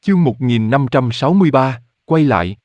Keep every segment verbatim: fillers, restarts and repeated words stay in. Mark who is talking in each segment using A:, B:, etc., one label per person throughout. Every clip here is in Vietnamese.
A: Chương một nghìn năm trăm sáu mươi ba, quay lại.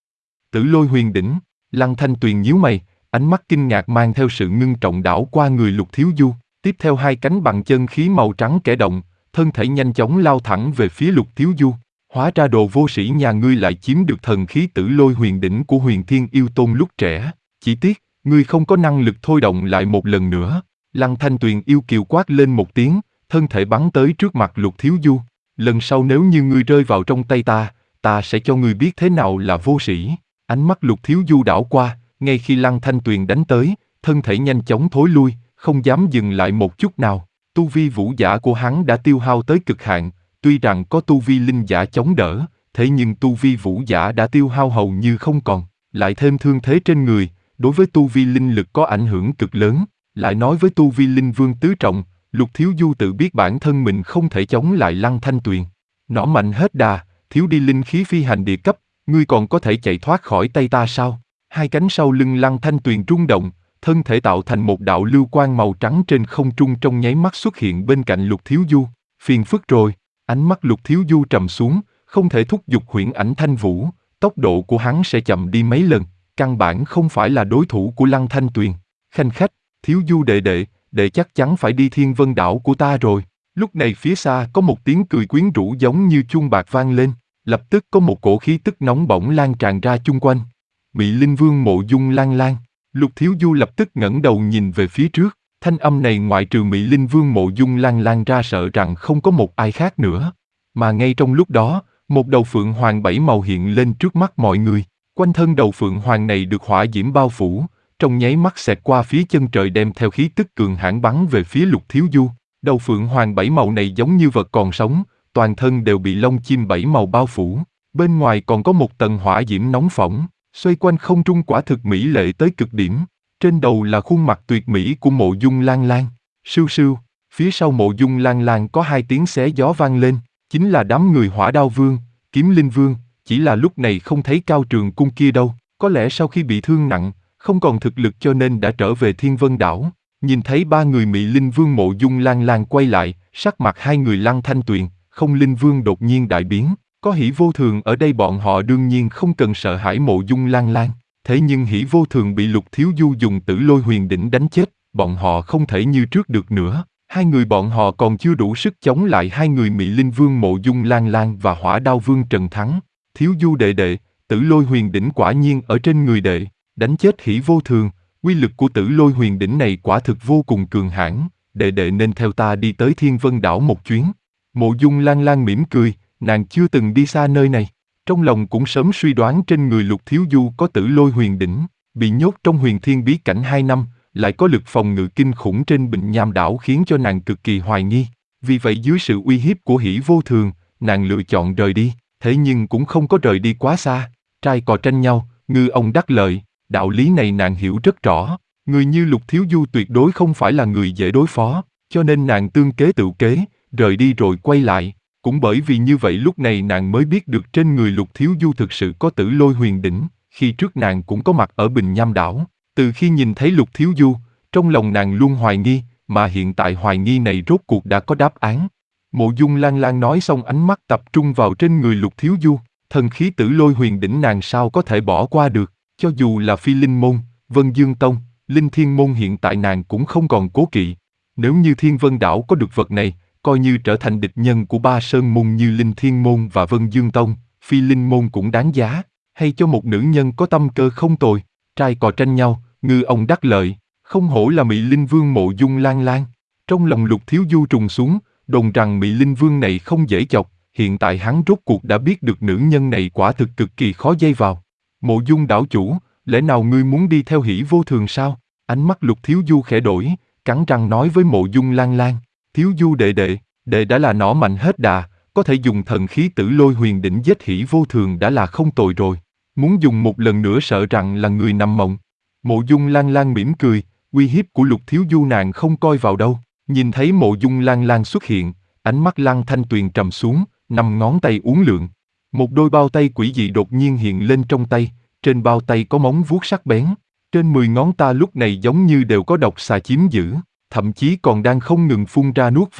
A: Tử Lôi Huyền Đỉnh. Lăng Thanh Tuyền nhíu mày, ánh mắt kinh ngạc mang theo sự ngưng trọng đảo qua người Lục Thiếu Du, tiếp theo hai cánh bằng chân khí màu trắng kẻ động, thân thể nhanh chóng lao thẳng về phía Lục Thiếu Du. Hóa ra đồ vô sĩ nhà ngươi lại chiếm được thần khí Tử Lôi Huyền Đỉnh của Huyền Thiên Yêu Tôn lúc trẻ, chỉ tiếc, ngươi không có năng lực thôi động lại một lần nữa. Lăng Thanh Tuyền yêu kiều quát lên một tiếng, thân thể bắn tới trước mặt Lục Thiếu Du. Lần sau nếu như ngươi rơi vào trong tay ta, ta sẽ cho ngươi biết thế nào là vô sĩ. Ánh mắt Lục Thiếu Du đảo qua, ngay khi Lăng Thanh Tuyền đánh tới, thân thể nhanh chóng thối lui, không dám dừng lại một chút nào. Tu vi vũ giả của hắn đã tiêu hao tới cực hạn, tuy rằng có tu vi linh giả chống đỡ, thế nhưng tu vi vũ giả đã tiêu hao hầu như không còn, lại thêm thương thế trên người, đối với tu vi linh lực có ảnh hưởng cực lớn. Lại nói với tu vi linh vương tứ trọng, Lục Thiếu Du tự biết bản thân mình không thể chống lại Lăng Thanh Tuyền. Nỏ mạnh hết đà, thiếu đi linh khí phi hành địa cấp, ngươi còn có thể chạy thoát khỏi tay ta sao? Hai cánh sau lưng Lăng Thanh Tuyền rung động, thân thể tạo thành một đạo lưu quang màu trắng trên không trung trong nháy mắt xuất hiện bên cạnh Lục Thiếu Du. Phiền phức rồi, ánh mắt Lục Thiếu Du trầm xuống, không thể thúc giục huyễn ảnh thanh vũ, tốc độ của hắn sẽ chậm đi mấy lần, căn bản không phải là đối thủ của Lăng Thanh Tuyền. Khanh khách, Thiếu Du đệ đệ, đệ chắc chắn phải đi Thiên Vân đảo của ta rồi. Lúc này phía xa có một tiếng cười quyến rũ giống như chuông bạc vang lên, lập tức có một cổ khí tức nóng bỏng lan tràn ra chung quanh. Mị Linh Vương Mộ Dung Lan Lan. Lục Thiếu Du lập tức ngẩng đầu nhìn về phía trước, thanh âm này ngoại trừ Mị Linh Vương Mộ Dung Lan Lan ra sợ rằng không có một ai khác nữa. Mà ngay trong lúc đó, một đầu phượng hoàng bảy màu hiện lên trước mắt mọi người, quanh thân đầu phượng hoàng này được hỏa diễm bao phủ, trong nháy mắt xẹt qua phía chân trời đem theo khí tức cường hãn bắn về phía Lục Thiếu Du. Đầu phượng hoàng bảy màu này giống như vật còn sống, toàn thân đều bị lông chim bảy màu bao phủ, bên ngoài còn có một tầng hỏa diễm nóng phỏng, xoay quanh không trung quả thực mỹ lệ tới cực điểm. Trên đầu là khuôn mặt tuyệt mỹ của Mộ Dung Lan Lan. Sưu sưu, phía sau Mộ Dung Lan Lan có hai tiếng xé gió vang lên, chính là đám người Hỏa Đao Vương, Kiếm Linh Vương, chỉ là lúc này không thấy Cao Trường Cung kia đâu, có lẽ sau khi bị thương nặng, không còn thực lực cho nên đã trở về Thiên Vân đảo. Nhìn thấy ba người Mị Linh Vương Mộ Dung Lan Lan quay lại, sắc mặt hai người Lăng Thanh Tuyền, Không Linh Vương đột nhiên đại biến. Có Hỉ Vô Thường ở đây bọn họ đương nhiên không cần sợ hãi Mộ Dung Lan Lan. Thế nhưng Hỉ Vô Thường bị Lục Thiếu Du dùng Tử Lôi Huyền Đỉnh đánh chết, bọn họ không thể như trước được nữa. Hai người bọn họ còn chưa đủ sức chống lại hai người Mị Linh Vương Mộ Dung Lan Lan và Hỏa Đao Vương Trần Thắng. Thiếu Du đệ đệ, Tử Lôi Huyền Đỉnh quả nhiên ở trên người đệ, đánh chết Hỉ Vô Thường. Quy lực của Tử Lôi Huyền Đỉnh này quả thực vô cùng cường hãn, đệ đệ nên theo ta đi tới Thiên Vân đảo một chuyến. Mộ Dung Lan Lan mỉm cười, nàng chưa từng đi xa nơi này, trong lòng cũng sớm suy đoán trên người Lục Thiếu Du có Tử Lôi Huyền Đỉnh, bị nhốt trong Huyền Thiên bí cảnh hai năm, lại có lực phòng ngự kinh khủng trên Bình Nham đảo khiến cho nàng cực kỳ hoài nghi. Vì vậy dưới sự uy hiếp của Hỉ Vô Thường, nàng lựa chọn rời đi, thế nhưng cũng không có rời đi quá xa. Trai cò tranh nhau, ngư ông đắc lợi. Đạo lý này nàng hiểu rất rõ, người như Lục Thiếu Du tuyệt đối không phải là người dễ đối phó, cho nên nàng tương kế tự kế, rời đi rồi quay lại. Cũng bởi vì như vậy lúc này nàng mới biết được trên người Lục Thiếu Du thực sự có Tử Lôi Huyền Đỉnh, khi trước nàng cũng có mặt ở Bình Nham đảo. Từ khi nhìn thấy Lục Thiếu Du, trong lòng nàng luôn hoài nghi, mà hiện tại hoài nghi này rốt cuộc đã có đáp án. Mộ Dung Lan Lan nói xong ánh mắt tập trung vào trên người Lục Thiếu Du, thần khí Tử Lôi Huyền Đỉnh nàng sao có thể bỏ qua được. Cho dù là Phi Linh Môn, Vân Dương Tông, Linh Thiên Môn hiện tại nàng cũng không còn cố kỵ. Nếu như Thiên Vân đảo có được vật này, coi như trở thành địch nhân của ba sơn môn như Linh Thiên Môn và Vân Dương Tông, Phi Linh Môn cũng đáng giá. Hay cho một nữ nhân có tâm cơ không tồi, trai cò tranh nhau, ngư ông đắc lợi, không hổ là Mị Linh Vương Mộ Dung Lan Lan. Trong lòng Lục Thiếu Du trùng xuống, đồn rằng Mị Linh Vương này không dễ chọc, hiện tại hắn rốt cuộc đã biết được nữ nhân này quả thực cực kỳ khó dây vào. Mộ Dung đảo chủ, lẽ nào ngươi muốn đi theo Hỉ Vô Thường sao? Ánh mắt Lục Thiếu Du khẽ đổi, cắn răng nói với Mộ Dung Lan Lan, Thiếu Du đệ đệ, đệ đã là nỏ mạnh hết đà, có thể dùng thần khí Tử Lôi Huyền Đỉnh giết Hỉ Vô Thường đã là không tồi rồi. Muốn dùng một lần nữa sợ rằng là người nằm mộng. Mộ Dung Lan Lan mỉm cười, uy hiếp của Lục Thiếu Du nàng không coi vào đâu. Nhìn thấy Mộ Dung Lan Lan xuất hiện, ánh mắt Lăng Thanh Tuyền trầm xuống, năm ngón tay uốn lượn. Một đôi bao tay quỷ dị đột nhiên hiện lên trong tay, trên bao tay có móng vuốt sắc bén, trên mười ngón ta lúc này giống như đều có độc xà chiếm giữ, thậm chí còn đang không ngừng phun ra nuốt vào,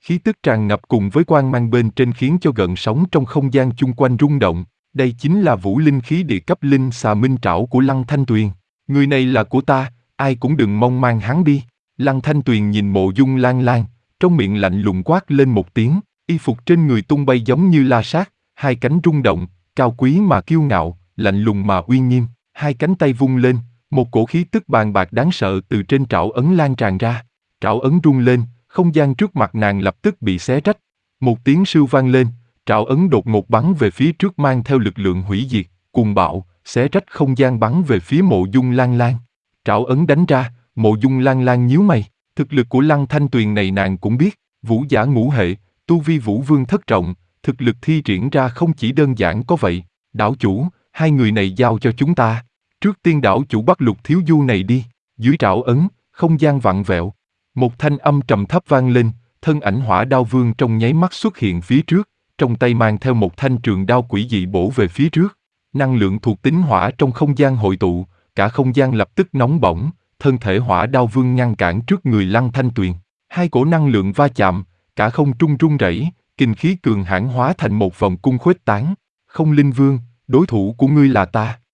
A: Khí tức tràn ngập cùng với quang mang bên trên khiến cho gợn sóng trong không gian chung quanh rung động. Đây chính là vũ linh khí địa cấp linh xà minh trảo của Lăng Thanh Tuyền. Người này là của ta, ai cũng đừng mong mang hắn đi. Lăng Thanh Tuyền nhìn Mộ Dung Lan Lan, trong miệng lạnh lùng quát lên một tiếng, y phục trên người tung bay giống như la sát, hai cánh rung động, cao quý mà kiêu ngạo, lạnh lùng mà uy nghiêm, hai cánh tay vung lên, một cổ khí tức bàn bạc đáng sợ từ trên trảo ấn lan tràn ra. Trảo ấn rung lên, không gian trước mặt nàng lập tức bị xé rách. Một tiếng sưu vang lên, trảo ấn đột ngột bắn về phía trước mang theo lực lượng hủy diệt, cuồng bạo, xé rách không gian bắn về phía Mộ Dung Lan Lan. Trảo ấn đánh ra, Mộ Dung Lan Lan nhíu mày, thực lực của Lăng Thanh Tuyền này nàng cũng biết, vũ giả ngũ hệ, tu vi vũ vương thất trọng, thực lực thi triển ra không chỉ đơn giản có vậy. Đảo chủ, hai người này giao cho chúng ta. Trước tiên đảo chủ bắt Lục Thiếu Du này đi. Dưới trảo ấn, không gian vặn vẹo. Một thanh âm trầm thấp vang lên, thân ảnh Hỏa Đao Vương trong nháy mắt xuất hiện phía trước, trong tay mang theo một thanh trường đao quỷ dị bổ về phía trước. Năng lượng thuộc tính hỏa trong không gian hội tụ, cả không gian lập tức nóng bỏng, thân thể Hỏa Đao Vương ngăn cản trước người Lăng Thanh Tuyền. Hai cổ năng lượng va chạm, cả không trung rung rẩy, kinh khí cường hãn hóa thành một vòng cung khuếch tán. Không Linh Vương, đối thủ của ngươi là ta.